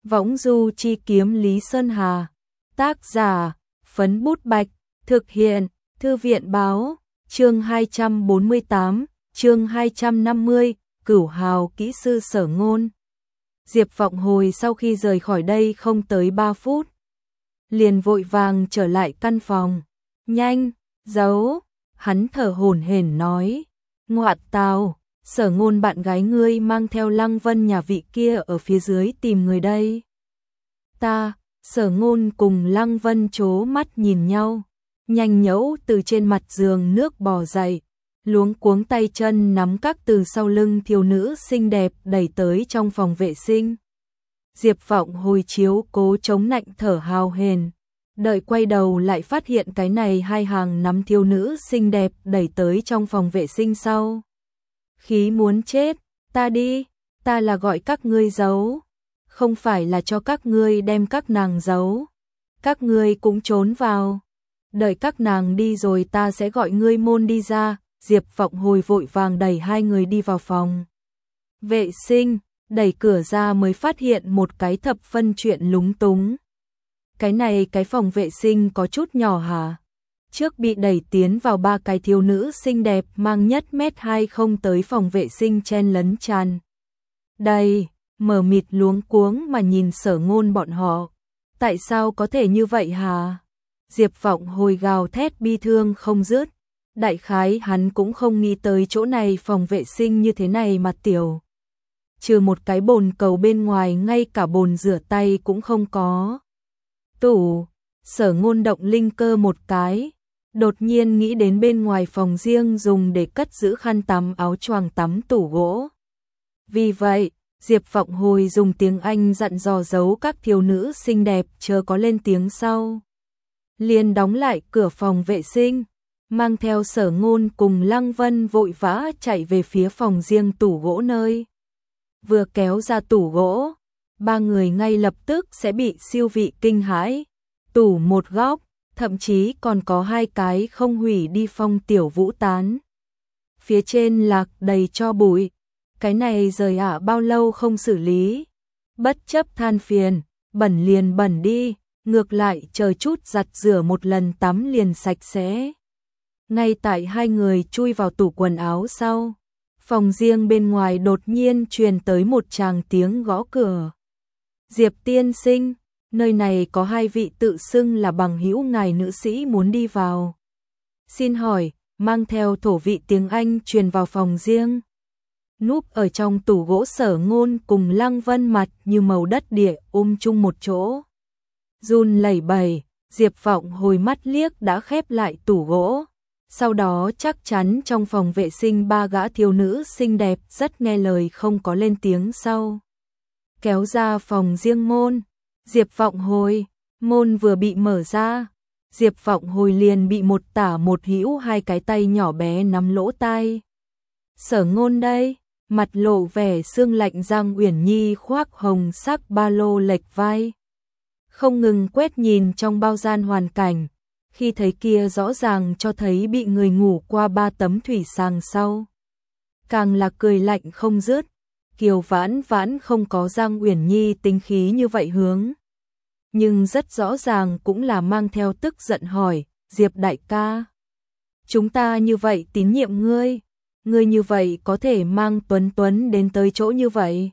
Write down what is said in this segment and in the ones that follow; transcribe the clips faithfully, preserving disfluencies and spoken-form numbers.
Võng du chi kiếm Lý Sơn Hà. Tác giả, Phấn Bút Bạch. Thực hiện, Thư viện báo. Chương hai trăm bốn mươi tám, chương hai trăm năm mươi, Cửu Hào kỹ sư Sở Ngôn. Diệp Vọng Hồi sau khi rời khỏi đây không tới ba phút, liền vội vàng trở lại căn phòng. Nhanh, giấu, hắn thở hổn hển nói. Ngoạn tào, Sở Ngôn bạn gái ngươi mang theo Lăng Vân nhà vị kia ở phía dưới tìm người đây. Ta, Sở Ngôn cùng Lăng Vân chố mắt nhìn nhau, nhanh nhẩu từ trên mặt giường nước bò dậy, luống cuống tay chân nắm các từ sau lưng thiếu nữ xinh đẹp đẩy tới trong phòng vệ sinh. Diệp Vọng Hồi chiếu cố chống nạnh thở hào hển, đợi quay đầu lại phát hiện cái này hai hàng nắm thiếu nữ xinh đẹp đẩy tới trong phòng vệ sinh sau. Khí muốn chết, ta đi, ta là gọi các ngươi giấu, không phải là cho các ngươi đem các nàng giấu. Các ngươi cũng trốn vào, đợi các nàng đi rồi ta sẽ gọi ngươi môn đi ra. Diệp Vọng Hồi vội vàng đẩy hai người đi vào phòng vệ sinh, đẩy cửa ra mới phát hiện một cái thập phân chuyện lúng túng. Cái này cái phòng vệ sinh có chút nhỏ hả? Trước bị đẩy tiến vào ba cái thiếu nữ xinh đẹp mang nhất mét hai không tới phòng vệ sinh chen lấn tràn đây, mờ mịt luống cuống mà nhìn Sở Ngôn bọn họ. Tại sao có thể như vậy hả? Diệp Vọng Hồi gào thét bi thương không dứt. Đại khái hắn cũng không nghĩ tới chỗ này phòng vệ sinh như thế này mà tiểu. Trừ một cái bồn cầu bên ngoài ngay cả bồn rửa tay cũng không có. Tủ, Sở Ngôn động linh cơ một cái, đột nhiên nghĩ đến bên ngoài phòng riêng dùng để cất giữ khăn tắm áo choàng tắm tủ gỗ. Vì vậy, Diệp Vọng Hồi dùng tiếng Anh dặn dò giấu các thiếu nữ xinh đẹp chờ có lên tiếng sau. Liền đóng lại cửa phòng vệ sinh, mang theo Sở Ngôn cùng Lăng Vân vội vã chạy về phía phòng riêng tủ gỗ nơi. Vừa kéo ra tủ gỗ, ba người ngay lập tức sẽ bị siêu vị kinh hãi. Tủ một góc, thậm chí còn có hai cái không hủy đi phong tiểu vũ tán. Phía trên lạc đầy tro bụi, cái này rời ạ bao lâu không xử lý. Bất chấp than phiền, bẩn liền bẩn đi, ngược lại chờ chút giặt rửa một lần tắm liền sạch sẽ. Ngay tại hai người chui vào tủ quần áo sau, phòng riêng bên ngoài đột nhiên truyền tới một tràng tiếng gõ cửa. Diệp tiên sinh, nơi này có hai vị tự xưng là bằng hữu ngài nữ sĩ muốn đi vào. Xin hỏi, mang theo thổ vị tiếng Anh truyền vào phòng riêng. Núp ở trong tủ gỗ Sở Ngôn cùng Lăng Vân mặt như màu đất địa ôm chung một chỗ. Run lẩy bẩy, Diệp Vọng Hồi mắt liếc đã khép lại tủ gỗ. Sau đó chắc chắn trong phòng vệ sinh ba gã thiếu nữ xinh đẹp rất nghe lời không có lên tiếng sau. Kéo ra phòng riêng môn, Diệp Vọng Hồi, môn vừa bị mở ra, Diệp Vọng Hồi liền bị một tả một hữu hai cái tay nhỏ bé nắm lỗ tai. Sở Ngôn đây, mặt lộ vẻ sương lạnh Giang Uyển Nhi khoác hồng sắc ba lô lệch vai, không ngừng quét nhìn trong bao gian hoàn cảnh. Khi thấy kia rõ ràng cho thấy bị người ngủ qua ba tấm thủy sàng sau, càng là cười lạnh không dứt. Kiều Vãn Vãn không có Giang Uyển Nhi tính khí như vậy hướng, nhưng rất rõ ràng cũng là mang theo tức giận hỏi, Diệp đại ca, chúng ta như vậy tín nhiệm ngươi, ngươi như vậy có thể mang Tuấn Tuấn đến tới chỗ như vậy?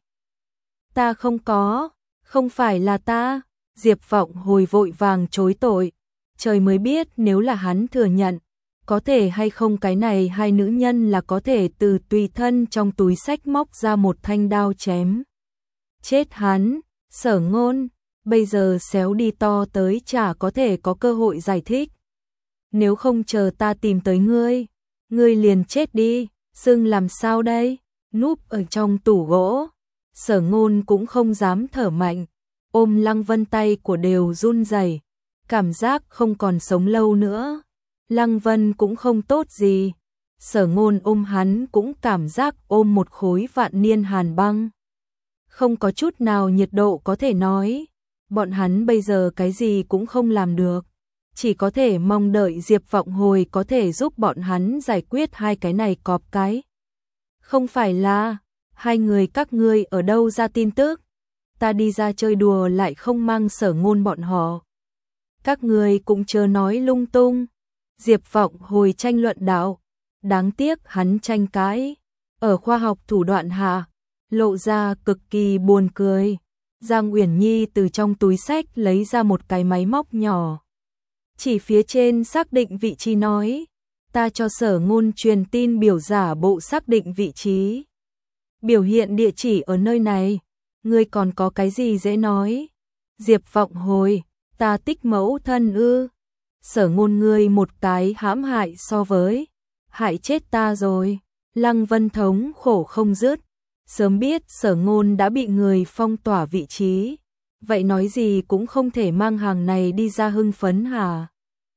Ta không có, không phải là ta. Diệp Vọng Hồi vội vàng chối tội. Trời mới biết nếu là hắn thừa nhận, có thể hay không cái này hai nữ nhân là có thể từ tùy thân trong túi xách móc ra một thanh đao chém chết hắn. Sở Ngôn, bây giờ xéo đi to tới chả có thể có cơ hội giải thích. Nếu không chờ ta tìm tới ngươi, ngươi liền chết đi, xưng làm sao đây? Núp ở trong tủ gỗ, Sở Ngôn cũng không dám thở mạnh, ôm Lăng Vân tay của đều run rẩy, cảm giác không còn sống lâu nữa. Lăng Vân cũng không tốt gì, Sở Ngôn ôm hắn cũng cảm giác ôm một khối vạn niên hàn băng, không có chút nào nhiệt độ có thể nói. Bọn hắn bây giờ cái gì cũng không làm được, chỉ có thể mong đợi Diệp Vọng Hồi có thể giúp bọn hắn giải quyết hai cái này cọp cái. Không phải là, hai người các ngươi ở đâu ra tin tức? ta đi ra chơi đùa lại không mang Sở Ngôn bọn họ. Các người cũng chớ nói lung tung. Diệp Vọng Hồi tranh luận đạo, đáng tiếc hắn tranh cãi ở khoa học thủ đoạn hạ, lộ ra cực kỳ buồn cười. Giang Uyển Nhi từ trong túi xách lấy ra một cái máy móc nhỏ, chỉ phía trên xác định vị trí nói, ta cho Sở Ngôn truyền tin biểu giả bộ xác định vị trí, biểu hiện địa chỉ ở nơi này, ngươi còn có cái gì dễ nói? Diệp Vọng Hồi, ta tích mẫu thân ư? Sở Ngôn ngươi một cái hãm hại so với, hại chết ta rồi. Lăng Vân thống khổ không dứt, sớm biết Sở Ngôn đã bị người phong tỏa vị trí, vậy nói gì cũng không thể mang hàng này đi ra hưng phấn hả?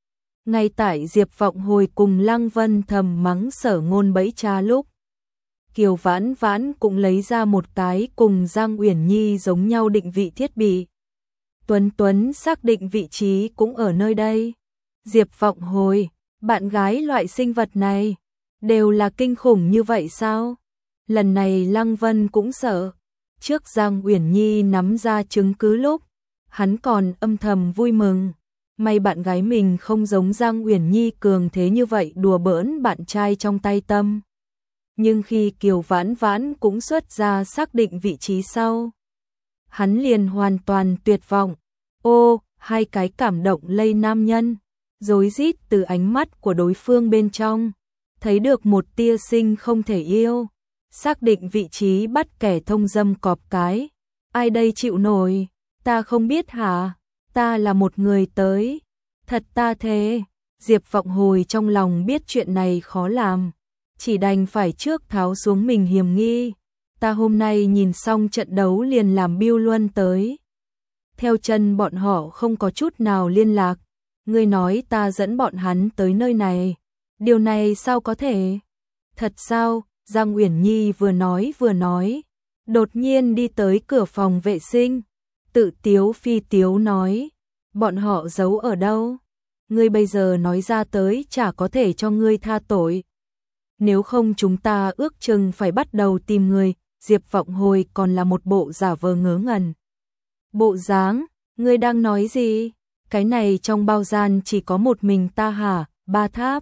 Ngay tại Diệp Vọng Hồi cùng Lăng Vân thầm mắng Sở Ngôn bẫy cha lúc, Kiều Vãn Vãn cũng lấy ra một cái cùng Giang Uyển Nhi giống nhau định vị thiết bị. Tuấn Tuấn xác định vị trí cũng ở nơi đây. Diệp Vọng Hồi, bạn gái loại sinh vật này đều là kinh khủng như vậy sao? Lần này Lăng Vân cũng sợ. Trước Giang Uyển Nhi nắm ra chứng cứ lúc, hắn còn âm thầm vui mừng. May bạn gái mình không giống Giang Uyển Nhi cường thế như vậy đùa bỡn bạn trai trong tay tâm. Nhưng khi Kiều Vãn Vãn cũng xuất ra xác định vị trí sau, hắn liền hoàn toàn tuyệt vọng. Ô, hai cái cảm động lây nam nhân, rối rít từ ánh mắt của đối phương bên trong, thấy được một tia sinh không thể yêu. Xác định vị trí bắt kẻ thông dâm cọp cái. Ai đây chịu nổi? Ta không biết hả? Ta là một người tới. Thật ta thế. Diệp Vọng Hồi trong lòng biết chuyện này khó làm, chỉ đành phải trước tháo xuống mình hiểm nghi. Ta hôm nay nhìn xong trận đấu liền làm Biêu Luân tới. Theo chân bọn họ không có chút nào liên lạc. Ngươi nói ta dẫn bọn hắn tới nơi này. Điều này sao có thể? Thật sao? Giang Uyển Nhi vừa nói vừa nói, đột nhiên đi tới cửa phòng vệ sinh, tự tiếu phi tiếu nói, bọn họ giấu ở đâu? Ngươi bây giờ nói ra tới chả có thể cho ngươi tha tội. Nếu không chúng ta ước chừng phải bắt đầu tìm người. Diệp Vọng Hồi còn là một bộ giả vờ ngớ ngẩn. Bộ dáng, ngươi đang nói gì? Cái này trong bao gian chỉ có một mình ta hả? Ba Tháp.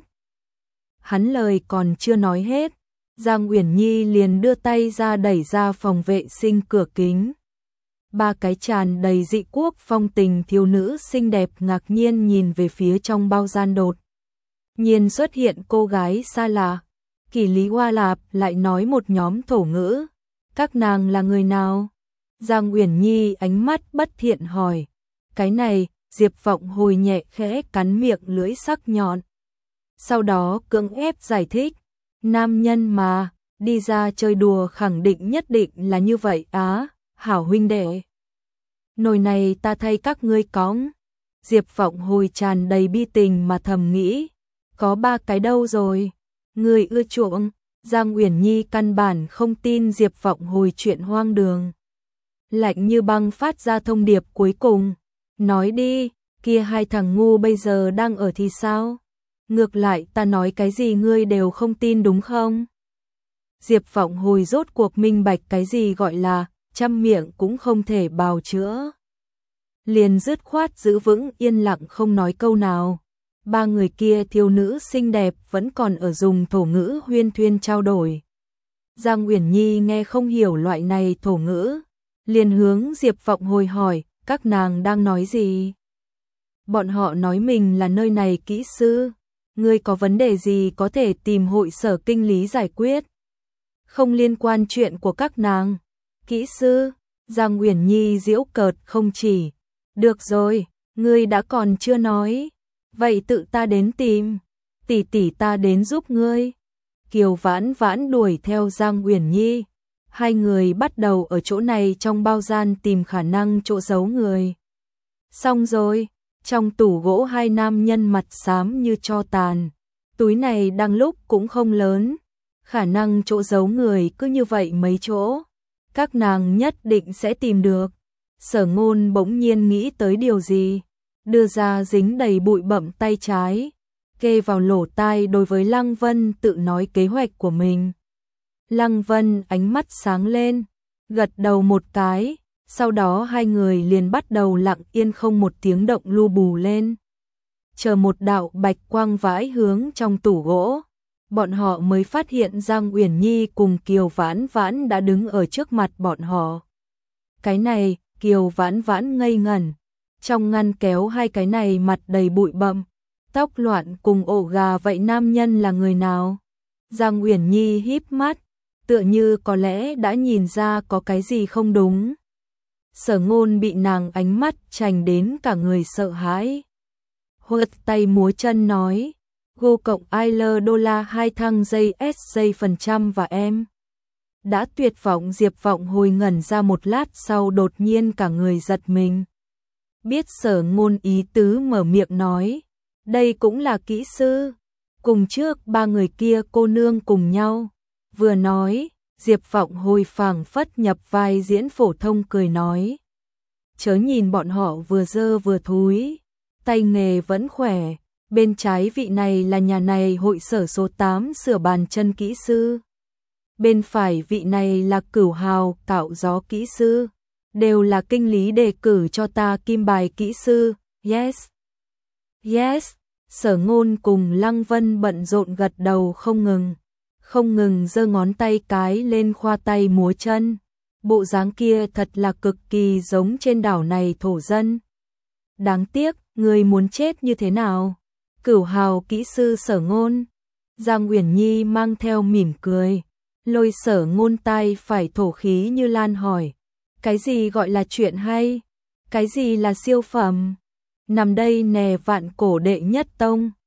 Hắn lời còn chưa nói hết, Giang Uyển Nhi liền đưa tay ra đẩy ra phòng vệ sinh cửa kính. Ba cái tràn đầy dị quốc phong tình thiếu nữ xinh đẹp ngạc nhiên nhìn về phía trong bao gian đột nhiên xuất hiện cô gái xa lạ. Kỳ Lý Hoa Lạp lại nói một nhóm thổ ngữ. Các nàng là người nào? Giang Uyển Nhi ánh mắt bất thiện hỏi. Cái này, Diệp Vọng Hồi nhẹ khẽ cắn miệng lưỡi sắc nhọn. Sau đó cưỡng ép giải thích. Nam nhân mà, đi ra chơi đùa khẳng định nhất định là như vậy á, hảo huynh đệ. Nồi này ta thay các ngươi cõng. Diệp Vọng Hồi tràn đầy bi tình mà thầm nghĩ. Có ba cái đâu rồi? Người ưa chuộng. Giang Uyển Nhi căn bản không tin Diệp Vọng Hồi chuyện hoang đường. Lạnh như băng phát ra thông điệp cuối cùng. Nói đi, kia hai thằng ngu bây giờ đang ở thì sao? Ngược lại ta nói cái gì ngươi đều không tin đúng không? Diệp Vọng Hồi rốt cuộc minh bạch cái gì gọi là trăm miệng cũng không thể bào chữa. Liền dứt khoát giữ vững yên lặng không nói câu nào. Ba người kia thiếu nữ xinh đẹp vẫn còn ở dùng thổ ngữ huyên thuyên trao đổi. Giang Uyển Nhi nghe không hiểu loại này thổ ngữ, liền hướng Diệp Vọng Hồi hỏi, các nàng đang nói gì? Bọn họ nói mình là nơi này kỹ sư. Ngươi có vấn đề gì có thể tìm hội sở kinh lý giải quyết. Không liên quan chuyện của các nàng. Kỹ sư, Giang Uyển Nhi giễu cợt không chỉ. Được rồi, ngươi đã còn chưa nói. Vậy tự ta đến tìm. Tỷ tỷ ta đến giúp ngươi. Kiều Vãn Vãn đuổi theo Giang Uyển Nhi. Hai người bắt đầu ở chỗ này trong bao gian tìm khả năng chỗ giấu người. Xong rồi. Trong tủ gỗ hai nam nhân mặt xám như tro tàn. Túi này đang lúc cũng không lớn. Khả năng chỗ giấu người cứ như vậy mấy chỗ. Các nàng nhất định sẽ tìm được. Sở Ngôn bỗng nhiên nghĩ tới điều gì. Đưa ra dính đầy bụi bặm tay trái. Kê vào lỗ tai đối với Lăng Vân tự nói kế hoạch của mình. Lăng Vân ánh mắt sáng lên. Gật đầu một cái. Sau đó hai người liền bắt đầu lặng yên không một tiếng động lu bù lên. Chờ một đạo bạch quang vãi hướng trong tủ gỗ, bọn họ mới phát hiện Giang Uyển Nhi cùng Kiều Vãn Vãn đã đứng ở trước mặt bọn họ. Cái này, Kiều Vãn Vãn ngây ngẩn, trong ngăn kéo hai cái này mặt đầy bụi bặm, tóc loạn cùng ổ gà, vậy nam nhân là người nào? Giang Uyển Nhi híp mắt, tựa như có lẽ đã nhìn ra có cái gì không đúng. Sở Ngôn bị nàng ánh mắt chành đến cả người sợ hãi. Huật tay múa chân nói, Go cộng I L đô la hai thăng dây S dây phần trăm và em. Đã tuyệt vọng. Diệp Vọng hồi ngẩn ra một lát sau đột nhiên cả người giật mình. Biết Sở Ngôn ý tứ mở miệng nói, đây cũng là kỹ sư, cùng trước ba người kia cô nương cùng nhau. Vừa nói, Diệp Vọng hồi phảng phất nhập vai diễn phổ thông cười nói, chớ nhìn bọn họ vừa dơ vừa thúi, tay nghề vẫn khỏe, bên trái vị này là nhà này hội sở số tám sửa bàn chân kỹ sư. Bên phải vị này là Cửu Hào cạo gió kỹ sư, đều là kinh lý đề cử cho ta kim bài kỹ sư. Yes. Yes. Sở Ngôn cùng Lăng Vân bận rộn gật đầu không ngừng, không ngừng giơ ngón tay cái lên khoa tay múa chân. Bộ dáng kia thật là cực kỳ giống trên đảo này thổ dân. Đáng tiếc, người muốn chết như thế nào? Cửu Hào kỹ sư Sở Ngôn. Giang Uyển Nhi mang theo mỉm cười, lôi Sở Ngôn tay phải thổ khí như lan hỏi, cái gì gọi là chuyện hay? Cái gì là siêu phẩm? Nằm đây nè vạn cổ đệ nhất tông.